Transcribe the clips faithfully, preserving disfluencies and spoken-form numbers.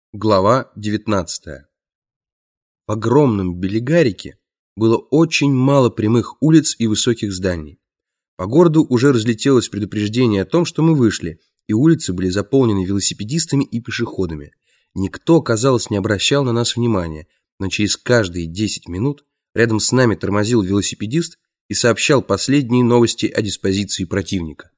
Глава девятнадцатая. В огромном Белигарике было очень мало прямых улиц и высоких зданий. По городу уже разлетелось предупреждение о том, что мы вышли, и улицы были заполнены велосипедистами и пешеходами. Никто, казалось, не обращал на нас внимания, но через каждые десять минут рядом с нами тормозил велосипедист и сообщал последние новости о диспозиции противника.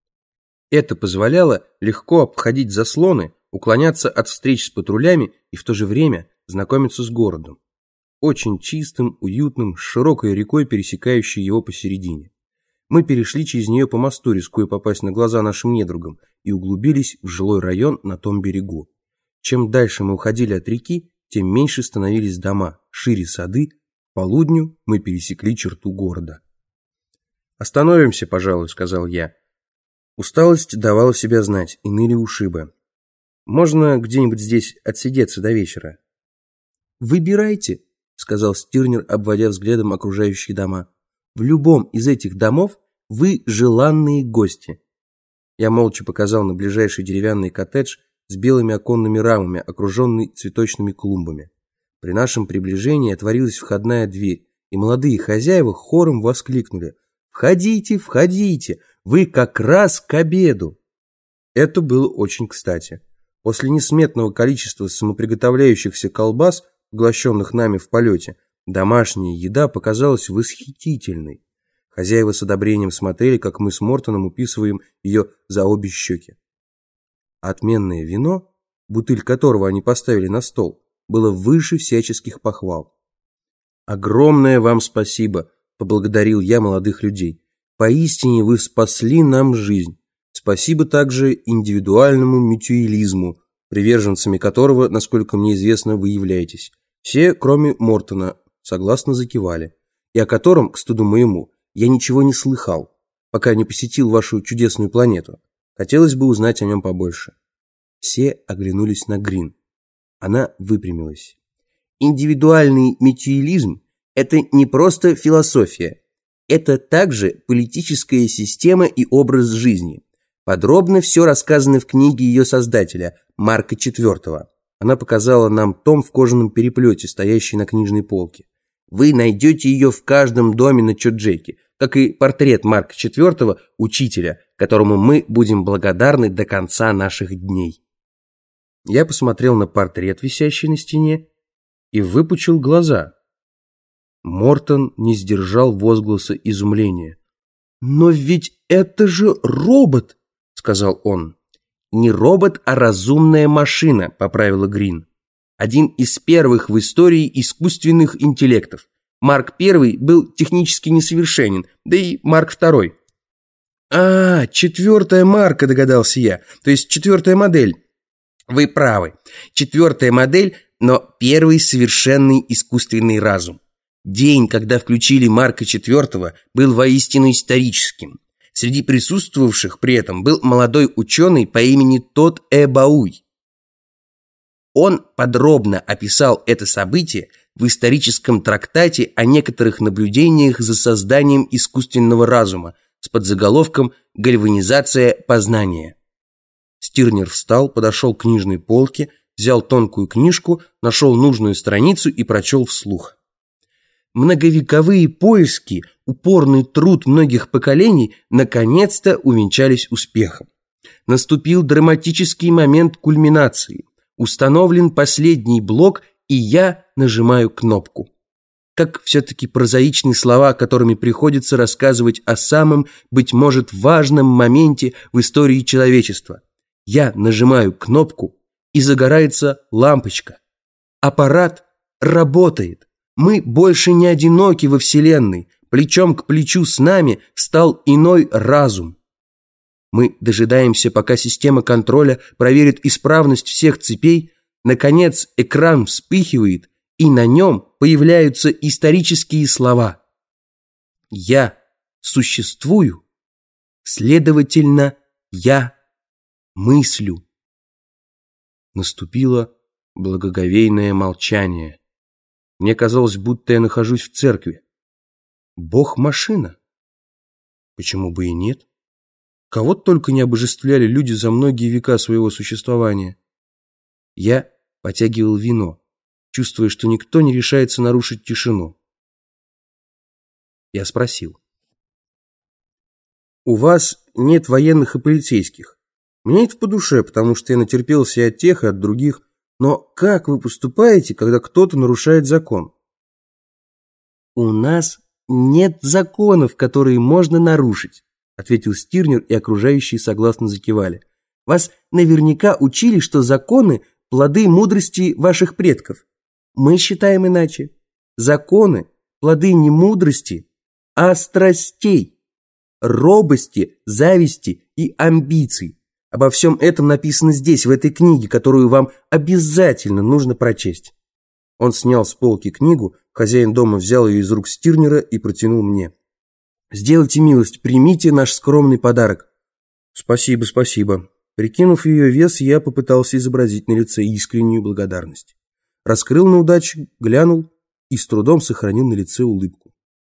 Это позволяло легко обходить заслоны, уклоняться от встреч с патрулями и в то же время знакомиться с городом. Очень чистым, уютным, с широкой рекой, пересекающей его посередине. Мы перешли через нее по мосту, рискуя попасть на глаза нашим недругам, и углубились в жилой район на том берегу. Чем дальше мы уходили от реки, тем меньше становились дома, шире сады. К полудню мы пересекли черту города. «Остановимся, пожалуй», — сказал я. Усталость давала себя знать, и ныли ушибы. «Можно где-нибудь здесь отсидеться до вечера?» «Выбирайте», — сказал Стирнер, обводя взглядом окружающие дома. «В любом из этих домов вы желанные гости». Я молча показал на ближайший деревянный коттедж с белыми оконными рамами, окруженный цветочными клумбами. При нашем приближении отворилась входная дверь, и молодые хозяева хором воскликнули: «Входите, входите, вы как раз к обеду». Это было очень кстати. После несметного количества самоприготовляющихся колбас, поглощенных нами в полете, домашняя еда показалась восхитительной. Хозяева с одобрением смотрели, как мы с Мортоном уписываем ее за обе щеки. Отменное вино, бутыль которого они поставили на стол, было выше всяческих похвал. «Огромное вам спасибо», — поблагодарил я молодых людей. «Поистине вы спасли нам жизнь. Спасибо также индивидуальному мютуализму, приверженцами которого, насколько мне известно, вы являетесь. Все, кроме Мортона, согласно закивали, и о котором, к стыду моему, я ничего не слыхал, пока не посетил вашу чудесную планету. Хотелось бы узнать о нем побольше». Все оглянулись на Грин. Она выпрямилась. «Индивидуальный мютуализм – это не просто философия. Это также политическая система и образ жизни. Подробно все рассказано в книге ее создателя, Марка четвёртого. Она показала нам том в кожаном переплете, стоящий на книжной полке. Вы найдете ее в каждом доме на Чоджеке, как и портрет Марка четвёртого, учителя, которому мы будем благодарны до конца наших дней. Я посмотрел на портрет, висящий на стене, и выпучил глаза. Мортон не сдержал возгласа изумления. «Но ведь это же робот!» — сказал он. «Не робот, а разумная машина», — поправила Грин. «Один из первых в истории искусственных интеллектов. Марк первый был технически несовершенен, да и Марк второй». «А, четвертая марка», — догадался я, то есть четвертая модель. «Вы правы. Четвертая модель, но первый совершенный искусственный разум. День, когда включили Марка четвёртого, был воистину историческим. Среди присутствовавших при этом был молодой ученый по имени Тод Эбауй. Он подробно описал это событие в историческом трактате о некоторых наблюдениях за созданием искусственного разума с подзаголовком «Гальванизация познания». Стирнер встал, подошел к книжной полке, взял тонкую книжку, нашел нужную страницу и прочел вслух. Многовековые поиски, упорный труд многих поколений наконец-то увенчались успехом. Наступил драматический момент кульминации. Установлен последний блок, и я нажимаю кнопку. Как все-таки прозаичные слова, которыми приходится рассказывать о самом, быть может, важном моменте в истории человечества. Я нажимаю кнопку, и загорается лампочка. Аппарат работает. Мы больше не одиноки во Вселенной. Плечом к плечу с нами встал иной разум. Мы дожидаемся, пока система контроля проверит исправность всех цепей. Наконец экран вспыхивает, и на нем появляются исторические слова. Я существую, следовательно, я мыслю. Наступило благоговейное молчание. Мне казалось, будто я нахожусь в церкви. Бог-машина? Почему бы и нет? Кого только не обожествляли люди за многие века своего существования. Я потягивал вино, чувствуя, что никто не решается нарушить тишину. Я спросил. «У вас нет военных и полицейских. Мне это по душе, потому что я натерпелся и от тех, и от других. Но как вы поступаете, когда кто-то нарушает закон?» «У нас нет законов, которые можно нарушить», ответил Стирнер, и окружающие согласно закивали. «Вас наверняка учили, что законы – плоды мудрости ваших предков. Мы считаем иначе. Законы – плоды не мудрости, а страстей, робости, зависти и амбиций. Обо всем этом написано здесь, в этой книге, которую вам обязательно нужно прочесть». Он снял с полки книгу, хозяин дома взял ее из рук Стирнера и протянул мне. «Сделайте милость, примите наш скромный подарок». «Спасибо, спасибо». Прикинув ее вес, я попытался изобразить на лице искреннюю благодарность. Раскрыл на удачу, глянул и с трудом сохранил на лице улыбку.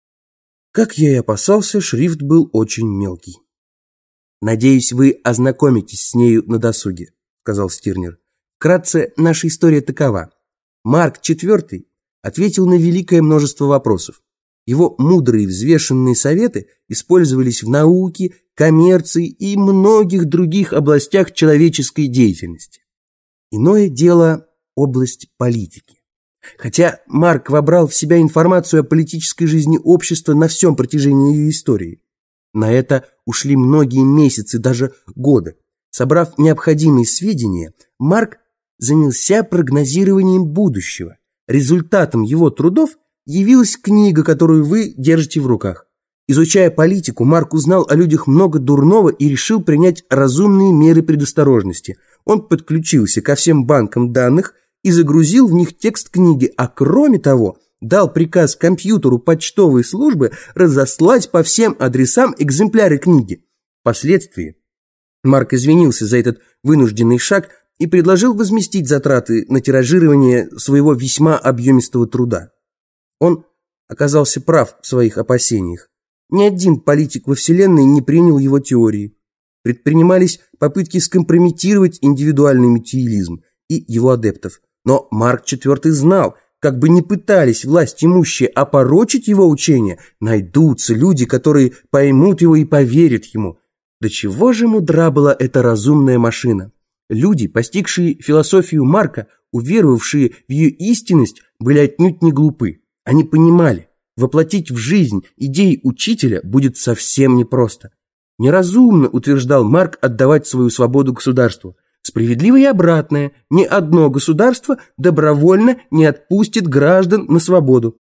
Как я и опасался, шрифт был очень мелкий. «Надеюсь, вы ознакомитесь с нею на досуге», — сказал Стирнер. «Вкратце, наша история такова. Марк четвёртый ответил на великое множество вопросов. Его мудрые взвешенные советы использовались в науке, коммерции и многих других областях человеческой деятельности. Иное дело – область политики. Хотя Марк вобрал в себя информацию о политической жизни общества на всем протяжении ее истории. На это ушли многие месяцы, даже годы. Собрав необходимые сведения, Марк занялся прогнозированием будущего. Результатом его трудов явилась книга, которую вы держите в руках. Изучая политику, Марк узнал о людях много дурного и решил принять разумные меры предосторожности. Он подключился ко всем банкам данных и загрузил в них текст книги, а кроме того, дал приказ компьютеру почтовой службы разослать по всем адресам экземпляры книги. Впоследствии Марк извинился за этот вынужденный шаг и предложил возместить затраты на тиражирование своего весьма объемистого труда. Он оказался прав в своих опасениях. Ни один политик во Вселенной не принял его теории. Предпринимались попытки скомпрометировать индивидуальный материализм и его адептов. Но Марк четвёртый знал, как бы ни пытались власть имущие опорочить его учение, найдутся люди, которые поймут его и поверят ему. До чего же мудра была эта разумная машина? Люди, постигшие философию Марка, уверовавшие в ее истинность, были отнюдь не глупы. Они понимали, воплотить в жизнь идеи учителя будет совсем непросто. Неразумно, утверждал Марк, отдавать свою свободу государству. Справедливо и обратное, ни одно государство добровольно не отпустит граждан на свободу.